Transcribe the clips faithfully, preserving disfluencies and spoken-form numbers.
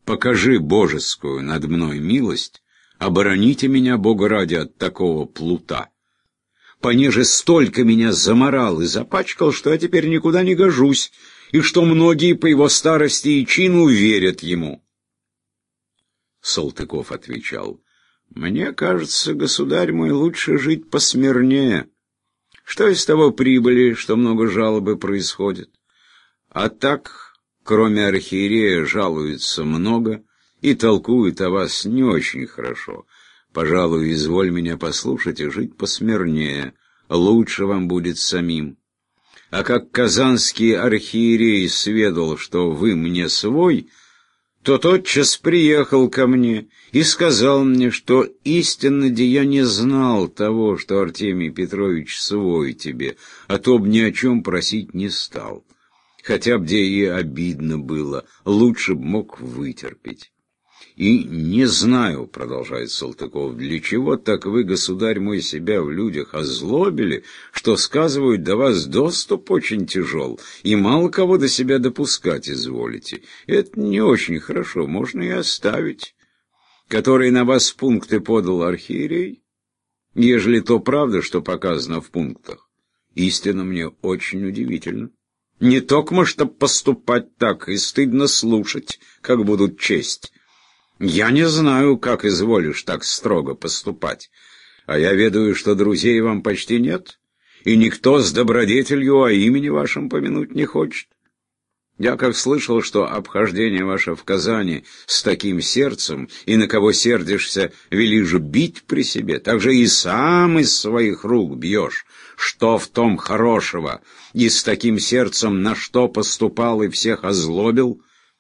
покажи божескую над мной милость, обороните меня, Бога ради, от такого плута. Понеже столько меня заморал и запачкал, что я теперь никуда не гожусь, и что многие по его старости и чину верят ему. Салтыков отвечал: «Мне кажется, государь мой, лучше жить посмирнее. Что из того прибыли, что много жалобы происходит? А так, кроме архиерея, жалуется много и толкует о вас не очень хорошо. Пожалуй, изволь меня послушать и жить посмирнее. Лучше вам будет самим. А как казанский архиерей сведал, что вы мне свой, то тотчас приехал ко мне и сказал мне, что истинно де я не знал того, что Артемий Петрович свой тебе, а то б ни о чем просить не стал. Хотя б де и обидно было, лучше б мог вытерпеть. И не знаю, — продолжает Салтыков, — для чего так вы, государь мой, себя в людях озлобили, что сказывают, до вас доступ очень тяжел, и мало кого до себя допускать изволите. Это не очень хорошо, можно и оставить. Которые на вас пункты подал архиерей, ежели то правда, что показано в пунктах, истинно мне очень удивительно. Не токмо чтоб поступать так, и стыдно слушать, как будут честь. Я не знаю, как изволишь так строго поступать, а я ведаю, что друзей вам почти нет, и никто с добродетелью о имени вашем помянуть не хочет. Я как слышал, что обхождение ваше в Казани с таким сердцем, и на кого сердишься, велишь бить при себе, так же и сам из своих рук бьешь. Что в том хорошего, и с таким сердцем на что поступал и всех озлобил?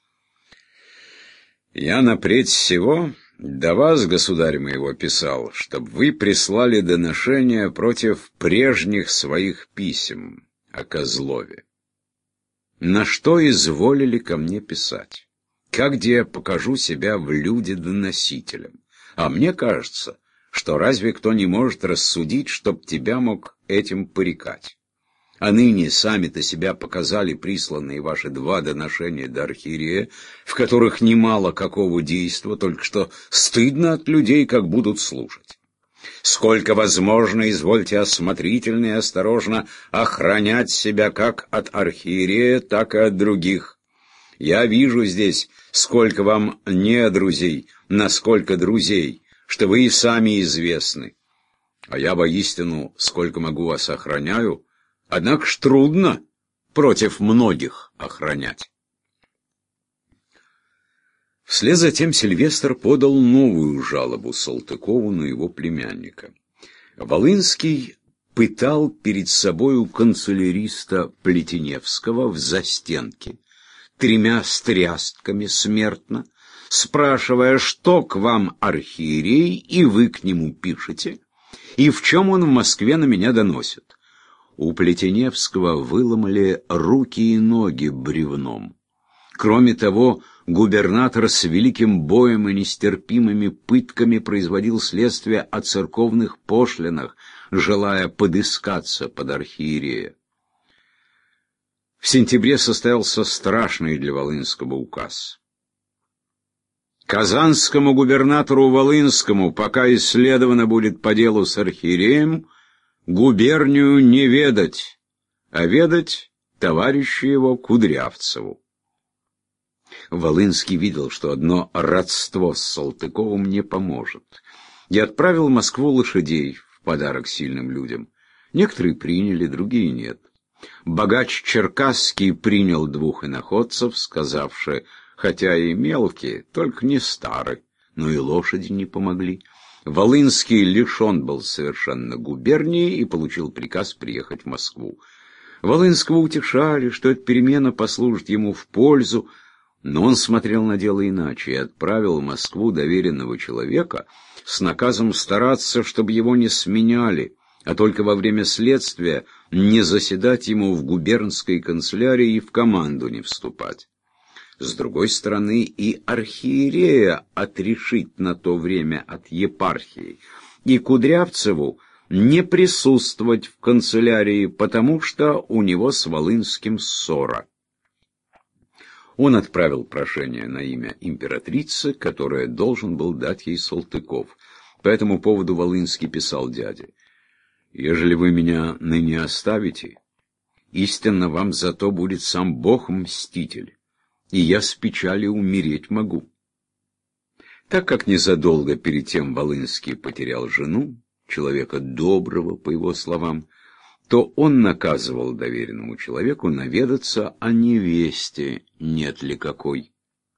Я напредь всего до вас, государь моего, писал, чтобы вы прислали доношение против прежних своих писем о Козлове. На что изволили ко мне писать? Как где я покажу себя в люди доносителем? А мне кажется, что разве кто не может рассудить, чтоб тебя мог этим порекать? А ныне сами-то себя показали присланные ваши два доношения до архиерея, в которых немало какого действа, только что стыдно от людей, как будут слушать. Сколько возможно, извольте осмотрительно и осторожно охранять себя как от архиерея, так и от других. Я вижу здесь, сколько вам не друзей, насколько друзей, что вы и сами известны. А я воистину, сколько могу вас охраняю, однако ж трудно против многих охранять. Вслед за тем Сильвестр подал новую жалобу Салтыкову на его племянника. Волынский пытал перед собою канцеляриста Плетеневского в застенке, тремя стрястками смертно, спрашивая, что к вам архиерей, и вы к нему пишете, и в чем он в Москве на меня доносит. У Плетеневского выломали руки и ноги бревном. Кроме того, губернатор с великим боем и нестерпимыми пытками производил следствие о церковных пошлинах, желая подыскаться под архиерея. В сентябре состоялся страшный для Волынского указ. Казанскому губернатору Волынскому, пока исследовано будет по делу с архиереем, губернию не ведать, а ведать товарищу его Кудрявцеву. Волынский видел, что одно родство с Салтыковым не поможет, и отправил в Москву лошадей в подарок сильным людям. Некоторые приняли, другие нет. Богач Черкасский принял двух иноходцев, сказавши, хотя и мелкие, только не стары, но и лошади не помогли. Волынский лишен был совершенно губернии и получил приказ приехать в Москву. Волынского утешали, что эта перемена послужит ему в пользу, но он смотрел на дело иначе и отправил в Москву доверенного человека с наказом стараться, чтобы его не сменяли, а только во время следствия не заседать ему в губернской канцелярии и в команду не вступать. С другой стороны, и архиерея отрешить на то время от епархии, и Кудрявцеву не присутствовать в канцелярии, потому что у него с Волынским ссора. Он отправил прошение на имя императрицы, которое должен был дать ей Салтыков. По этому поводу Волынский писал дяде: «Ежели вы меня ныне оставите, истинно вам зато будет сам Бог мститель, и я с печали умереть могу». Так как незадолго перед тем Волынский потерял жену, человека доброго, по его словам, то он наказывал доверенному человеку наведаться о невесте, нет ли какой.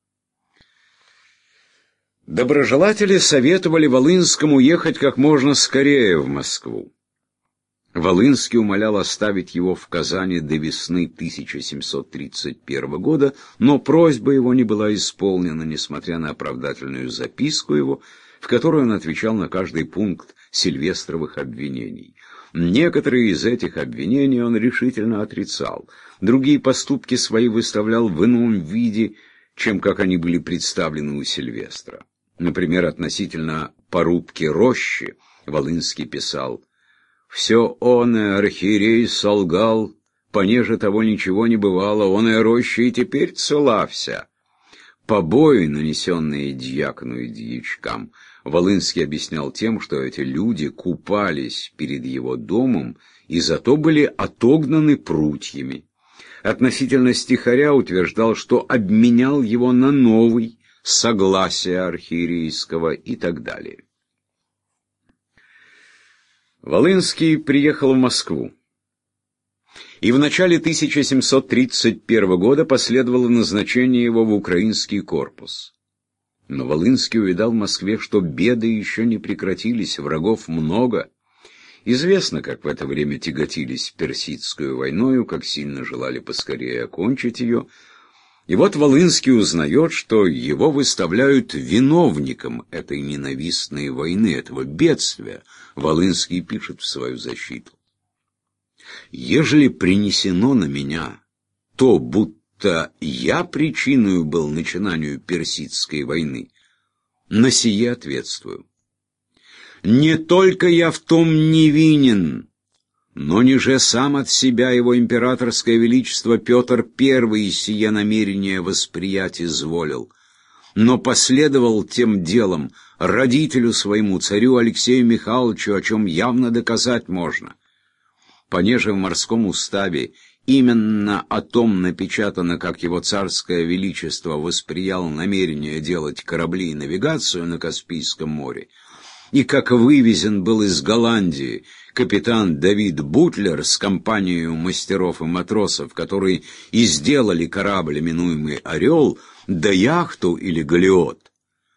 Доброжелатели советовали Волынскому ехать как можно скорее в Москву. Волынский умолял оставить его в Казани до весны тысяча семьсот тридцать первого года, но просьба его не была исполнена, несмотря на оправдательную записку его, в которой он отвечал на каждый пункт Сильвестровых обвинений. Некоторые из этих обвинений он решительно отрицал, другие поступки свои выставлял в ином виде, чем как они были представлены у Сильвестра. Например, относительно порубки рощи Волынский писал: «Все он, и архиерей, солгал, понеже того ничего не бывало, он и роща и теперь цела вся». Побои, нанесенные дьякону и дьячкам, Волынский объяснял тем, что эти люди купались перед его домом и зато были отогнаны прутьями. Относительно стихаря утверждал, что обменял его на новый, согласие архиерейского и так далее. Волынский приехал в Москву, и в начале тысяча семьсот тридцать первого года последовало назначение его в украинский корпус. Но Волынский увидал в Москве, что беды еще не прекратились, врагов много. Известно, как в это время тяготились персидскую войною, как сильно желали поскорее окончить ее. И вот Волынский узнает, что его выставляют виновником этой ненавистной войны, этого бедствия. Волынский пишет в свою защиту: «Ежели принесено на меня то, будто я причиною был начинанию персидской войны, на сие ответствую. Не только я в том невинен, но ниже сам от себя его императорское величество Петр Первый сие намерение восприять изволил, но последовал тем делом родителю своему, царю Алексею Михайловичу, о чем явно доказать можно. Понеже в морском уставе именно о том напечатано, как его царское величество восприял намерение делать корабли и навигацию на Каспийском море, и как вывезен был из Голландии капитан Давид Бутлер с компанией мастеров и матросов, которые и сделали корабль, именуемый «Орел», да яхту или «Галиот».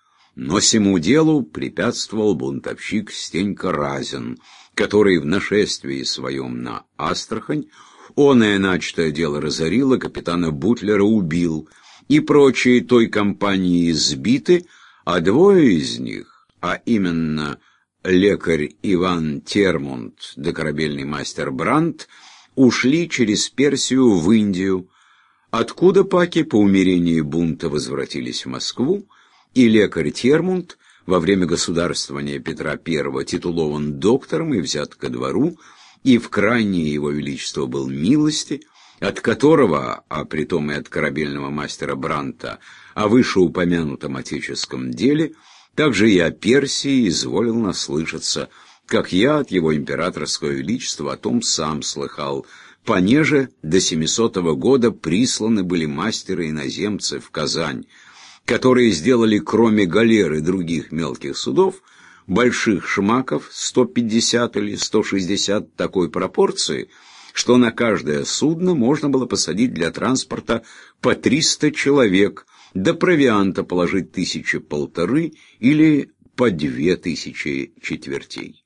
Но сему делу препятствовал бунтовщик Стенька Разин, который в нашествии своем на Астрахань оное начатое дело разорило, капитана Бутлера убил, и прочие той компании сбиты, а двое из них, а именно лекарь Иван Термонт да корабельный мастер Брандт, ушли через Персию в Индию, откуда паки по умерении бунта возвратились в Москву, и лекарь Термонт во время государствования Петра Первого титулован доктором и взят ко двору, и в крайнее его величество был милости, от которого, а притом и от корабельного мастера Брандта, о вышеупомянутом отеческом деле, также и о Персии изволил наслышаться, как я от его императорского величества о том сам слыхал, понеже до семисотого года присланы были мастеры-иноземцы в Казань, которые сделали кроме галер и других мелких судов, больших шмаков сто пятьдесят или сто шестьдесят такой пропорции, что на каждое судно можно было посадить для транспорта по триста человек, до провианта положить тысячи полторы или по две тысячи четвертей.